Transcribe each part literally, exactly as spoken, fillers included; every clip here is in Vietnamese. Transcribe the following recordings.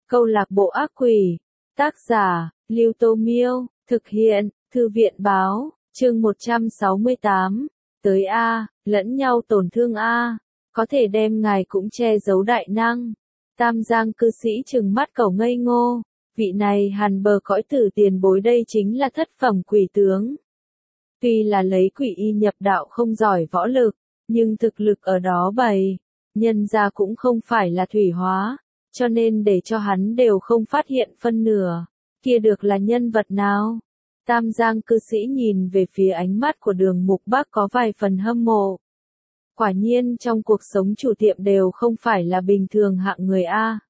Câu lạc bộ ác quỷ. Tác giả, Lưu Tô Miêu. Thực hiện, Thư viện Báo. Chương một trăm sáu mươi tám. Tới A, lẫn nhau tổn thương A. Có thể đem ngài cũng che giấu đại năng. Tam Giang cư sĩ trừng mắt cẩu ngây ngô. Vị này hàn bờ cõi tử tiền bối đây chính là thất phẩm quỷ tướng. Tuy là lấy quỷ y nhập đạo không giỏi võ lực, nhưng thực lực ở đó bày. Nhân ra cũng không phải là thủy hóa, cho nên để cho hắn đều không phát hiện phân nửa. Kia được là nhân vật nào? Tam Giang cư sĩ nhìn về phía ánh mắt của Đường Mục Bắc có vài phần hâm mộ. Quả nhiên trong cuộc sống chủ tiệm đều không phải là bình thường hạng người A.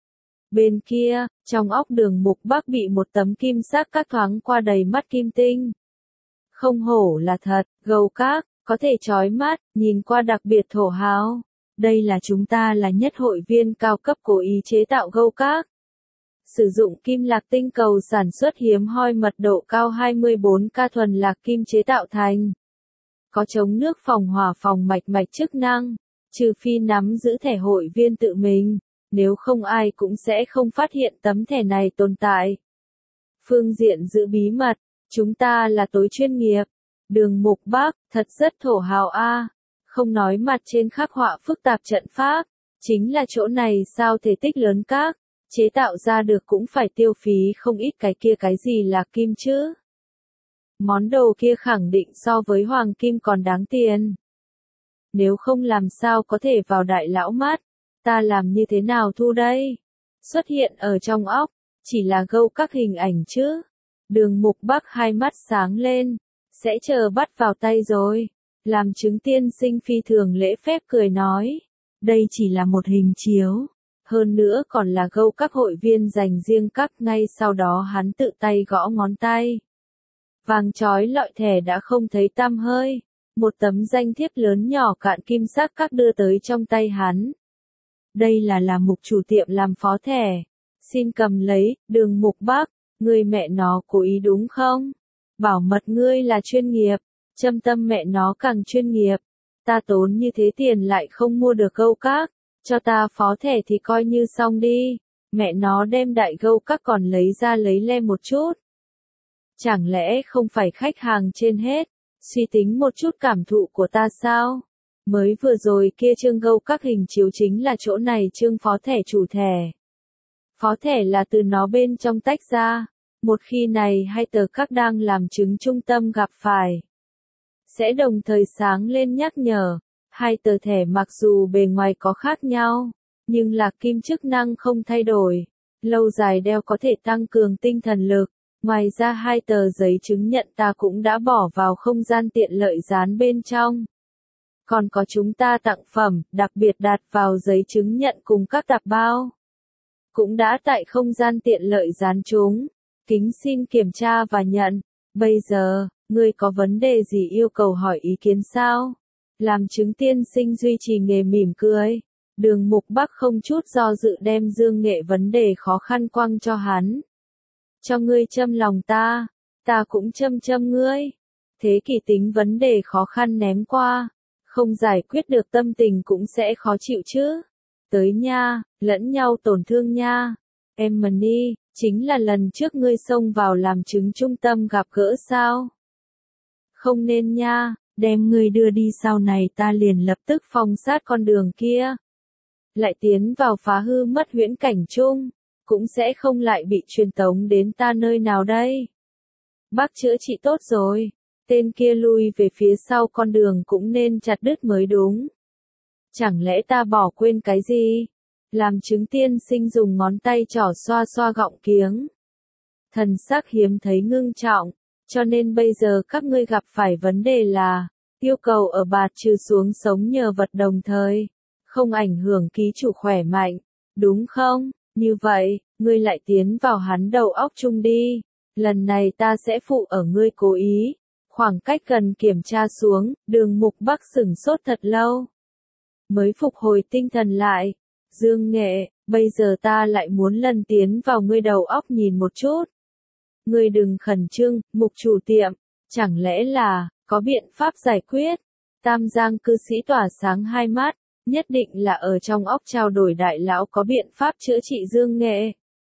Bên kia, trong óc Đường Mục Bắc bị một tấm kim sắc các thoáng qua đầy mắt kim tinh. Không hổ là thật, gầu các, có thể chói mắt, nhìn qua đặc biệt thổ hào. Đây là chúng ta là nhất hội viên cao cấp cố ý chế tạo gâu các. Sử dụng kim lạc tinh cầu sản xuất hiếm hoi mật độ cao hai mươi bốn K thuần lạc kim chế tạo thành. Có chống nước phòng hỏa phòng mạch mạch chức năng, trừ phi nắm giữ thẻ hội viên tự mình, nếu không ai cũng sẽ không phát hiện tấm thẻ này tồn tại. Phương diện giữ bí mật, chúng ta là tối chuyên nghiệp. Đường Mục Bắc, thật rất thổ hào a. Không nói mặt trên khắc họa phức tạp trận pháp, chính là chỗ này sao thể tích lớn các, chế tạo ra được cũng phải tiêu phí không ít cái kia cái gì là kim chứ. Món đồ kia khẳng định so với hoàng kim còn đáng tiền. Nếu không làm sao có thể vào đại lão mắt, ta làm như thế nào thu đây? Xuất hiện ở trong óc, chỉ là gâu các hình ảnh chứ. Đường Mục Bắc hai mắt sáng lên, sẽ chờ bắt vào tay rồi. Làm chứng tiên sinh phi thường lễ phép cười nói, đây chỉ là một hình chiếu, hơn nữa còn là gâu các hội viên dành riêng các. Ngay sau đó hắn tự tay gõ ngón tay. Vàng chói lọi thẻ đã không thấy tăm hơi, một tấm danh thiếp lớn nhỏ cạn kim sắc các đưa tới trong tay hắn. Đây là là mục chủ tiệm làm phó thẻ, xin cầm lấy. Đường Mục Bắc, người mẹ nó cố ý đúng không? Bảo mật ngươi là chuyên nghiệp. Châm tâm mẹ nó càng chuyên nghiệp, ta tốn như thế tiền lại không mua được gâu các, cho ta phó thẻ thì coi như xong đi, mẹ nó đem đại gâu các còn lấy ra lấy le một chút. Chẳng lẽ không phải khách hàng trên hết, suy tính một chút cảm thụ của ta sao? Mới vừa rồi kia chương gâu các hình chiếu chính là chỗ này chương phó thẻ chủ thẻ. Phó thẻ là từ nó bên trong tách ra, một khi này hai tờ các đang làm chứng trung tâm gặp phải. Sẽ đồng thời sáng lên nhắc nhở, hai tờ thẻ mặc dù bề ngoài có khác nhau, nhưng lạc kim chức năng không thay đổi, lâu dài đeo có thể tăng cường tinh thần lực, ngoài ra hai tờ giấy chứng nhận ta cũng đã bỏ vào không gian tiện lợi dán bên trong. Còn có chúng ta tặng phẩm, đặc biệt đặt vào giấy chứng nhận cùng các tạp bao. Cũng đã tại không gian tiện lợi dán chúng, kính xin kiểm tra và nhận, bây giờ. Ngươi có vấn đề gì yêu cầu hỏi ý kiến sao? Làm chứng tiên sinh duy trì nghề mỉm cười. Đường Mục Bắc không chút do dự đem dương nghệ vấn đề khó khăn quăng cho hắn. Cho ngươi châm lòng ta, ta cũng châm châm ngươi. Thế kỷ tính vấn đề khó khăn ném qua, không giải quyết được tâm tình cũng sẽ khó chịu chứ. Tới nha, lẫn nhau tổn thương nha. Emily, chính là lần trước ngươi xông vào làm chứng trung tâm gặp gỡ sao? Không nên nha, đem ngươi đưa đi sau này ta liền lập tức phong sát con đường kia. Lại tiến vào phá hư mất huyễn cảnh chung, cũng sẽ không lại bị truyền tống đến ta nơi nào đây. Bác chữa trị tốt rồi, tên kia lui về phía sau con đường cũng nên chặt đứt mới đúng. Chẳng lẽ ta bỏ quên cái gì? Làm chứng tiên sinh dùng ngón tay trỏ xoa xoa gọng kiếng. Thần sắc hiếm thấy ngưng trọng. Cho nên bây giờ các ngươi gặp phải vấn đề là, yêu cầu ở bạt trừ xuống sống nhờ vật đồng thời, không ảnh hưởng ký chủ khỏe mạnh, đúng không? Như vậy, ngươi lại tiến vào hắn đầu óc chung đi, lần này ta sẽ phụ ở ngươi cố ý, khoảng cách gần kiểm tra xuống, Đường Mục Bắc sửng sốt thật lâu. Mới phục hồi tinh thần lại, dương nghệ, bây giờ ta lại muốn lần tiến vào ngươi đầu óc nhìn một chút. Ngươi đừng khẩn trương, mục chủ tiệm, chẳng lẽ là, có biện pháp giải quyết? Tam Giang cư sĩ tỏa sáng hai mắt, nhất định là ở trong óc trao đổi đại lão có biện pháp chữa trị dương nghệ.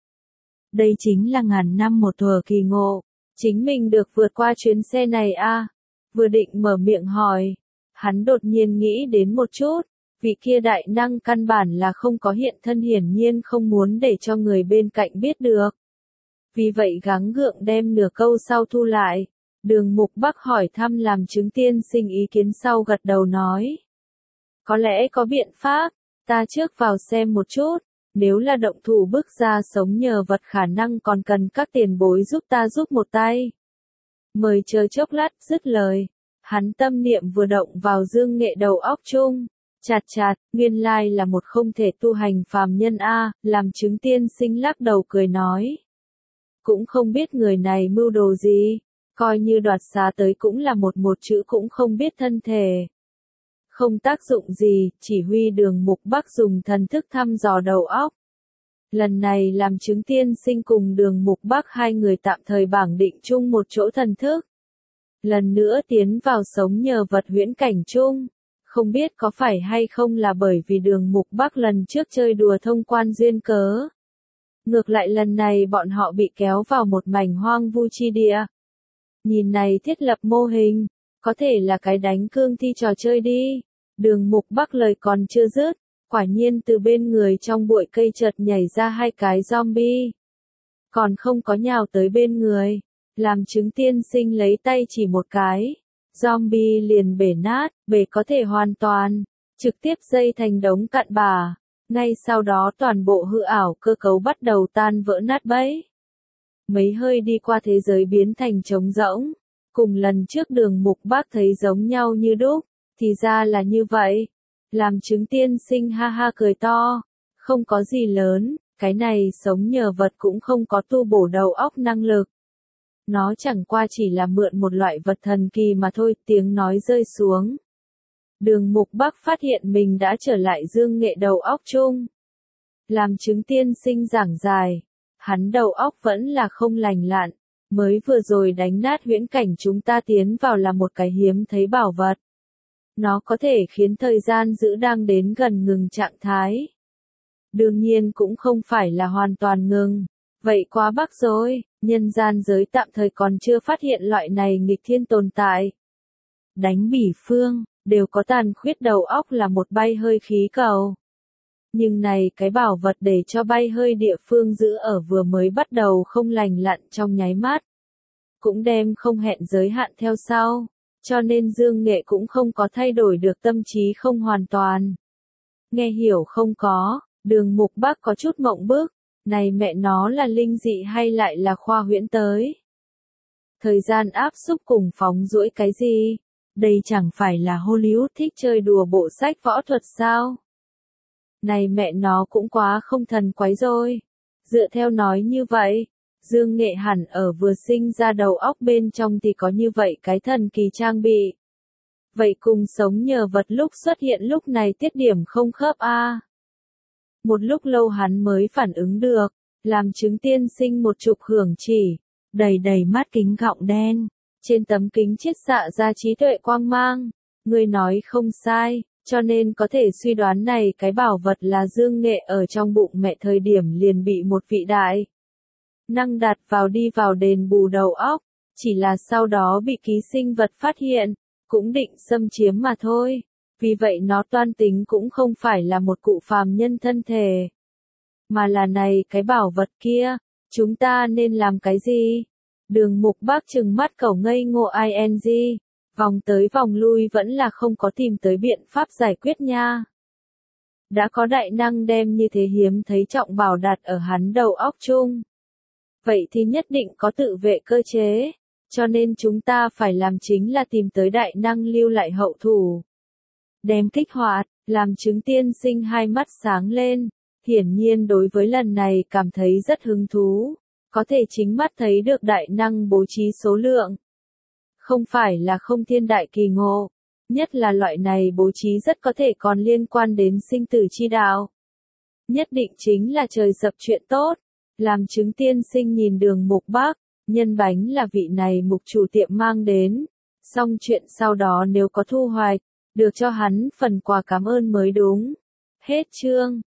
Đây chính là ngàn năm một thuở kỳ ngộ. Chính mình được vượt qua chuyến xe này a. Vừa định mở miệng hỏi. Hắn đột nhiên nghĩ đến một chút. Vị kia đại năng căn bản là không có hiện thân, hiển nhiên không muốn để cho người bên cạnh biết được. Vì vậy gắng gượng đem nửa câu sau thu lại. Đường Mục Bắc hỏi thăm làm chứng tiên sinh ý kiến sau gật đầu nói. Có lẽ có biện pháp, ta trước vào xem một chút, nếu là động thủ bức ra sống nhờ vật khả năng còn cần các tiền bối giúp ta giúp một tay. Mời chờ chốc lát, dứt lời. Hắn tâm niệm vừa động vào Dương Nghệ đầu óc chung. Chạt chạt, nguyên lai là một không thể tu hành phàm nhân a, làm chứng tiên sinh lắc đầu cười nói. Cũng không biết người này mưu đồ gì, coi như đoạt xá tới cũng là một một chữ cũng không biết thân thể. Không tác dụng gì, chỉ huy Đường Mục Bắc dùng thần thức thăm dò đầu óc. Lần này làm chứng tiên sinh cùng Đường Mục Bắc hai người tạm thời bảng định chung một chỗ thần thức. Lần nữa tiến vào sống nhờ vật huyễn cảnh chung. Không biết có phải hay không là bởi vì Đường Mục Bắc lần trước chơi đùa thông quan duyên cớ. Ngược lại lần này bọn họ bị kéo vào một mảnh hoang vu chi địa. Nhìn này thiết lập mô hình, có thể là cái đánh cương thi trò chơi đi. Đường Mục Bắc lời còn chưa dứt, quả nhiên từ bên người trong bụi cây chợt nhảy ra hai cái zombie. Còn không có nhào tới bên người, làm chứng tiên sinh lấy tay chỉ một cái. Zombie liền bể nát, bể có thể hoàn toàn, trực tiếp dây thành đống cặn bã. Ngay sau đó toàn bộ hư ảo cơ cấu bắt đầu tan vỡ nát bấy. Mấy hơi đi qua thế giới biến thành trống rỗng. Cùng lần trước Đường Mục Bắc thấy giống nhau như đúc, thì ra là như vậy. Làm chứng tiên sinh ha ha cười to. Không có gì lớn, cái này sống nhờ vật cũng không có tu bổ đầu óc năng lực. Nó chẳng qua chỉ là mượn một loại vật thần kỳ mà thôi, tiếng nói rơi xuống. Đường Mục Bắc phát hiện mình đã trở lại Dương Nghệ đầu óc chung. Làm chứng tiên sinh giảng dài, hắn đầu óc vẫn là không lành lặn, mới vừa rồi đánh nát huyễn cảnh chúng ta tiến vào là một cái hiếm thấy bảo vật. Nó có thể khiến thời gian giữ đang đến gần ngừng trạng thái. Đương nhiên cũng không phải là hoàn toàn ngừng, vậy quá bắc rồi, nhân gian giới tạm thời còn chưa phát hiện loại này nghịch thiên tồn tại. Đánh bỉ phương, đều có tàn khuyết đầu óc là một bay hơi khí cầu. Nhưng này cái bảo vật để cho bay hơi địa phương giữ ở vừa mới bắt đầu không lành lặn trong nháy mắt. Cũng đem không hẹn giới hạn theo sau, cho nên Dương Nghệ cũng không có thay đổi được tâm trí không hoàn toàn. Nghe hiểu không có, Đường Mục Bắc có chút mộng bức, này mẹ nó là linh dị hay lại là khoa huyễn tới. Thời gian áp xúc cùng phóng duỗi cái gì? Đây chẳng phải là Hollywood thích chơi đùa bộ sách võ thuật sao? Này mẹ nó cũng quá không thần quái rồi. Dựa theo nói như vậy, Dương Nghệ hẳn ở vừa sinh ra đầu óc bên trong thì có như vậy cái thần kỳ trang bị. Vậy cùng sống nhờ vật lúc xuất hiện lúc này tiết điểm không khớp a. À. Một lúc lâu hắn mới phản ứng được, làm chứng tiên sinh một chụp hưởng chỉ, đầy đầy mắt kính gọng đen. Trên tấm kính chiết xạ ra trí tuệ quang mang, người nói không sai, cho nên có thể suy đoán này cái bảo vật là Dương Nghệ ở trong bụng mẹ thời điểm liền bị một vị đại năng đặt vào đi vào đền bù đầu óc, chỉ là sau đó bị ký sinh vật phát hiện, cũng định xâm chiếm mà thôi, vì vậy nó toan tính cũng không phải là một cụ phàm nhân thân thể, mà là này cái bảo vật kia, chúng ta nên làm cái gì? Đường Mục Bắc trừng mắt cẩu ngây ngô ing, vòng tới vòng lui vẫn là không có tìm tới biện pháp giải quyết nha. Đã có đại năng đem như thế hiếm thấy trọng bảo đặt ở hắn đầu óc chung. Vậy thì nhất định có tự vệ cơ chế, cho nên chúng ta phải làm chính là tìm tới đại năng lưu lại hậu thủ. Đem kích hoạt, làm chứng tiên sinh hai mắt sáng lên, hiển nhiên đối với lần này cảm thấy rất hứng thú. Có thể chính mắt thấy được đại năng bố trí số lượng. Không phải là không thiên đại kỳ ngộ, nhất là loại này bố trí rất có thể còn liên quan đến sinh tử chi đạo. Nhất định chính là trời sập chuyện tốt, làm chứng tiên sinh nhìn Đường Mục Bắc, nhân bánh là vị này mục chủ tiệm mang đến, xong chuyện sau đó nếu có thu hoạch, được cho hắn phần quà cảm ơn mới đúng. Hết chương.